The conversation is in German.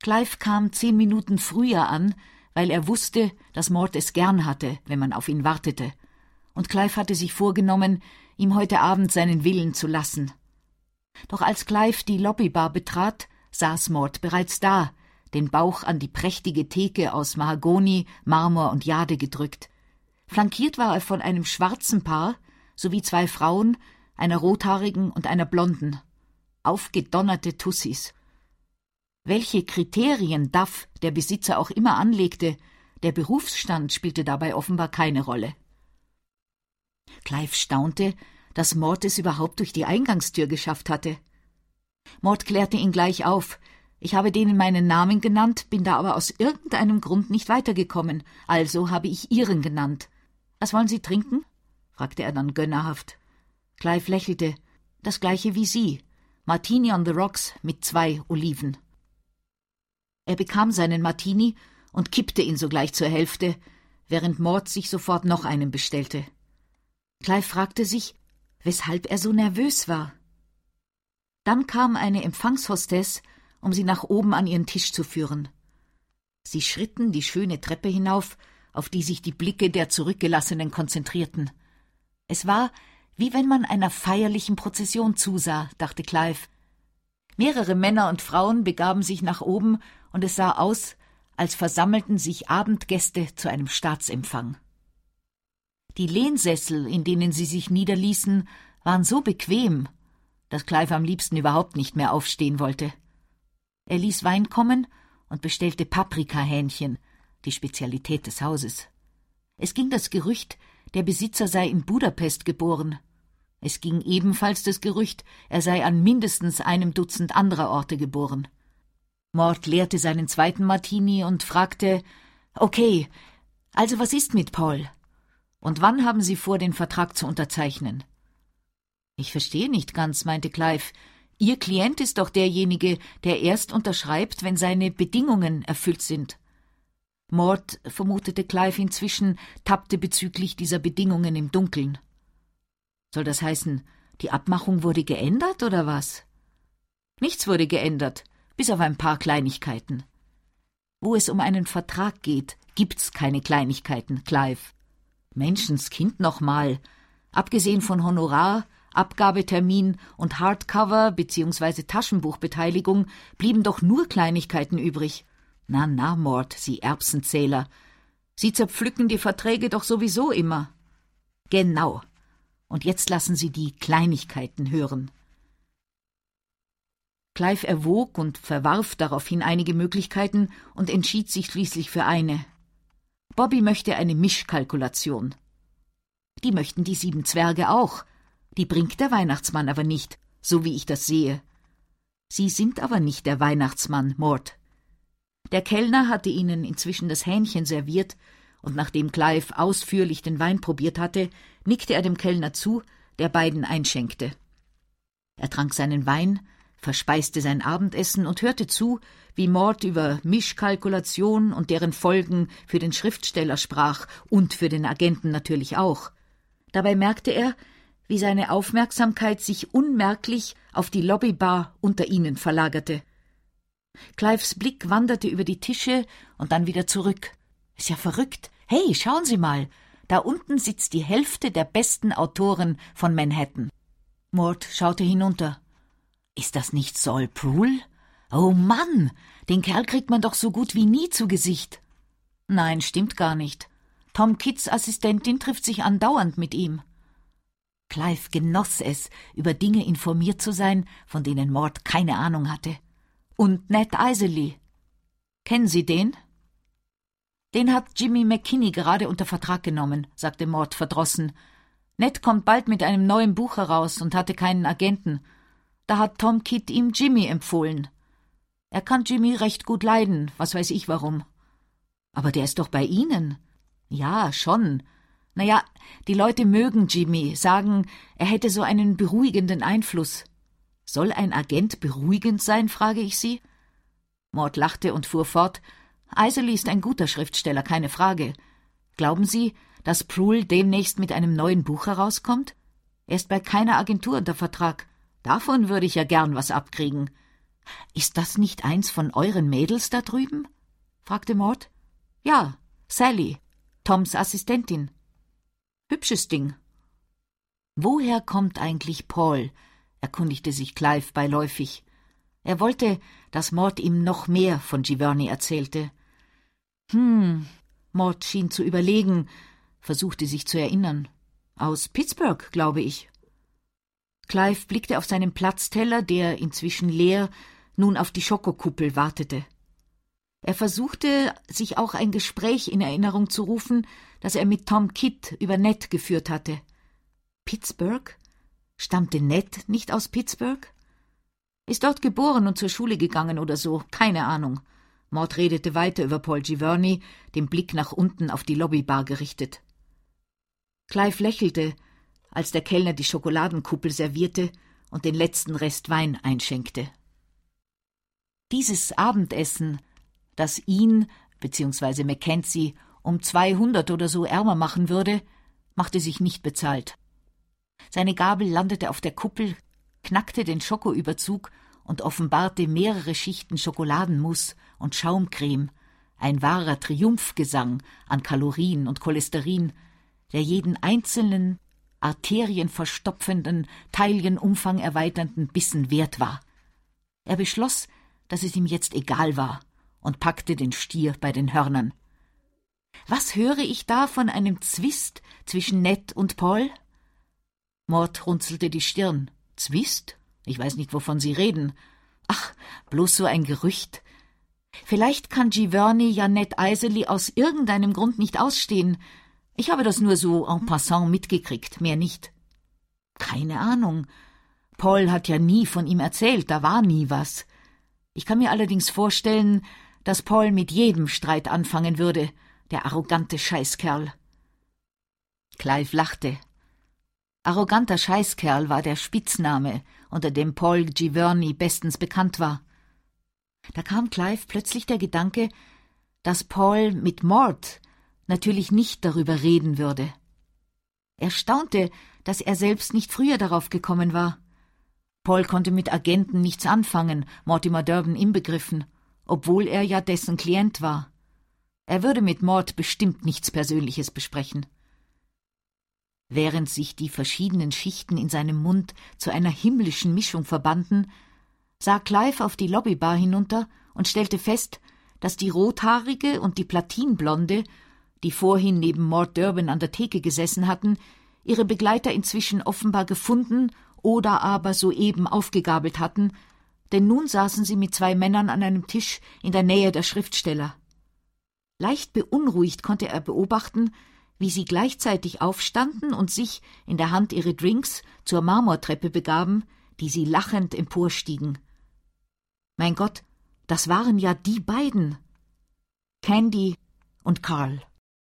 Clive kam 10 Minuten früher an, weil er wusste, dass Mort es gern hatte, wenn man auf ihn wartete. Und Clive hatte sich vorgenommen, ihm heute Abend seinen Willen zu lassen. Doch als Clive die Lobbybar betrat, saß Mort bereits da, den Bauch an die prächtige Theke aus Mahagoni, Marmor und Jade gedrückt. Flankiert war er von einem schwarzen Paar sowie 2 Frauen, einer rothaarigen und einer blonden. Aufgedonnerte Tussis. Welche Kriterien Duff, der Besitzer, auch immer anlegte, der Berufsstand spielte dabei offenbar keine Rolle. Clive staunte, dass Mort es überhaupt durch die Eingangstür geschafft hatte. Mort klärte ihn gleich auf. Ich habe denen meinen Namen genannt, bin da aber aus irgendeinem Grund nicht weitergekommen, also habe ich Ihren genannt. Was wollen Sie trinken? Fragte er dann gönnerhaft. Clive lächelte. Das gleiche wie Sie. Martini on the rocks mit 2 Oliven. Er bekam seinen Martini und kippte ihn sogleich zur Hälfte, während Mort sich sofort noch einen bestellte. Clive fragte sich, weshalb er so nervös war. Dann kam eine Empfangshostess, um sie nach oben an ihren Tisch zu führen. Sie schritten die schöne Treppe hinauf, auf die sich die Blicke der Zurückgelassenen konzentrierten. Es war, wie wenn man einer feierlichen Prozession zusah, dachte Clive. Mehrere Männer und Frauen begaben sich nach oben, und es sah aus, als versammelten sich Abendgäste zu einem Staatsempfang. Die Lehnsessel, in denen sie sich niederließen, waren so bequem, dass Clive am liebsten überhaupt nicht mehr aufstehen wollte. Er ließ Wein kommen und bestellte Paprikahähnchen, die Spezialität des Hauses. Es ging das Gerücht, der Besitzer sei in Budapest geboren. Es ging ebenfalls das Gerücht, er sei an mindestens einem Dutzend anderer Orte geboren. Mort leerte seinen 2. Martini und fragte, »Okay, also was ist mit Paul? Und wann haben Sie vor, den Vertrag zu unterzeichnen?« »Ich verstehe nicht ganz«, meinte Clive. »Ihr Klient ist doch derjenige, der erst unterschreibt, wenn seine Bedingungen erfüllt sind.« Mort, vermutete Clive inzwischen, tappte bezüglich dieser Bedingungen im Dunkeln. »Soll das heißen, die Abmachung wurde geändert, oder was?« »Nichts wurde geändert, bis auf ein paar Kleinigkeiten.« »Wo es um einen Vertrag geht, gibt's keine Kleinigkeiten, Clive.« »Menschenskind nochmal. Abgesehen von Honorar, Abgabetermin und Hardcover bzw. Taschenbuchbeteiligung blieben doch nur Kleinigkeiten übrig. Na, Mort, Sie Erbsenzähler. Sie zerpflücken die Verträge doch sowieso immer.« »Genau. Und jetzt lassen Sie die Kleinigkeiten hören.« Clive erwog und verwarf daraufhin einige Möglichkeiten und entschied sich schließlich für eine. Bobby möchte eine Mischkalkulation. Die möchten die 7 Zwerge auch. Die bringt der Weihnachtsmann aber nicht, so wie ich das sehe. Sie sind aber nicht der Weihnachtsmann, Mort. Der Kellner hatte ihnen inzwischen das Hähnchen serviert, und nachdem Clive ausführlich den Wein probiert hatte, nickte er dem Kellner zu, der beiden einschenkte. Er trank seinen Wein, verspeiste sein Abendessen und hörte zu, wie Mort über Mischkalkulation und deren Folgen für den Schriftsteller sprach und für den Agenten natürlich auch. Dabei merkte er, wie seine Aufmerksamkeit sich unmerklich auf die Lobbybar unter ihnen verlagerte. Clives Blick wanderte über die Tische und dann wieder zurück. »Ist ja verrückt. Hey, schauen Sie mal, da unten sitzt die Hälfte der besten Autoren von Manhattan.« Mort schaute hinunter. »Ist das nicht Saul Prule? Oh Mann, den Kerl kriegt man doch so gut wie nie zu Gesicht.« »Nein, stimmt gar nicht. Tom Kidds Assistentin trifft sich andauernd mit ihm.« Clive genoss es, über Dinge informiert zu sein, von denen Mort keine Ahnung hatte. »Und Ned Iserly. Kennen Sie den?« »Den hat Jimmy McKinney gerade unter Vertrag genommen«, sagte Mort verdrossen. »Ned kommt bald mit einem neuen Buch heraus und hatte keinen Agenten. Da hat Tom Kidd ihm Jimmy empfohlen. Er kann Jimmy recht gut leiden, was weiß ich warum.« »Aber der ist doch bei Ihnen.« »Ja, schon. Naja, die Leute mögen Jimmy, sagen, er hätte so einen beruhigenden Einfluss.« »Soll ein Agent beruhigend sein, frage ich Sie?« Mort lachte und fuhr fort. »Iserly ist ein guter Schriftsteller, keine Frage. Glauben Sie, dass Prule demnächst mit einem neuen Buch herauskommt? Er ist bei keiner Agentur unter Vertrag. Davon würde ich ja gern was abkriegen. »Ist das nicht eins von euren Mädels da drüben?« fragte Mort. »Ja, Sally, Toms Assistentin.« »Hübsches Ding.« »Woher kommt eigentlich Paul?« erkundigte sich Clive beiläufig. Er wollte, dass Mort ihm noch mehr von Giverny erzählte. Mort schien zu überlegen, versuchte sich zu erinnern. »Aus Pittsburgh, glaube ich.« Clive blickte auf seinen Platzteller, der, inzwischen leer, nun auf die Schokokuppel wartete. Er versuchte, sich auch ein Gespräch in Erinnerung zu rufen, das er mit Tom Kidd über Ned geführt hatte. Pittsburgh? Stammte Ned nicht aus Pittsburgh? Ist dort geboren und zur Schule gegangen oder so, keine Ahnung. Mort redete weiter über Paul Giverny, den Blick nach unten auf die Lobbybar gerichtet. Clive lächelte, als der Kellner die Schokoladenkuppel servierte und den letzten Rest Wein einschenkte. Dieses Abendessen, das ihn bzw. Mackenzie um 200 oder so ärmer machen würde, machte sich nicht bezahlt. Seine Gabel landete auf der Kuppel, knackte den Schokoüberzug und offenbarte mehrere Schichten Schokoladenmus und Schaumcreme, ein wahrer Triumphgesang an Kalorien und Cholesterin, der jeden einzelnen, arterienverstopfenden, Teilchenumfang erweiternden Bissen wert war. Er beschloss, dass es ihm jetzt egal war, und packte den Stier bei den Hörnern. »Was höre ich da von einem Zwist zwischen Ned und Paul?« Mort runzelte die Stirn. »Zwist? Ich weiß nicht, wovon Sie reden. Ach, bloß so ein Gerücht. Vielleicht kann Giverny ja Ned Iserly aus irgendeinem Grund nicht ausstehen. Ich habe das nur so en passant mitgekriegt, mehr nicht.« »Keine Ahnung. Paul hat ja nie von ihm erzählt, da war nie was. Ich kann mir allerdings vorstellen, dass Paul mit jedem Streit anfangen würde, der arrogante Scheißkerl.« Clive lachte. Arroganter Scheißkerl war der Spitzname, unter dem Paul Giverny bestens bekannt war. Da kam Clive plötzlich der Gedanke, dass Paul mit Mort natürlich nicht darüber reden würde. Er staunte, dass er selbst nicht früher darauf gekommen war. Paul konnte mit Agenten nichts anfangen, Mortimer Durban inbegriffen, obwohl er ja dessen Klient war. Er würde mit Mort bestimmt nichts Persönliches besprechen. Während sich die verschiedenen Schichten in seinem Mund zu einer himmlischen Mischung verbanden, sah Clive auf die Lobbybar hinunter und stellte fest, dass die Rothaarige und die Platinblonde, die vorhin neben Mort Durban an der Theke gesessen hatten, ihre Begleiter inzwischen offenbar gefunden oder aber soeben aufgegabelt hatten, denn nun saßen sie mit 2 Männern an einem Tisch in der Nähe der Schriftsteller. Leicht beunruhigt konnte er beobachten, wie sie gleichzeitig aufstanden und sich, in der Hand ihre Drinks, zur Marmortreppe begaben, die sie lachend emporstiegen. Mein Gott, das waren ja die beiden. Candy und Carl.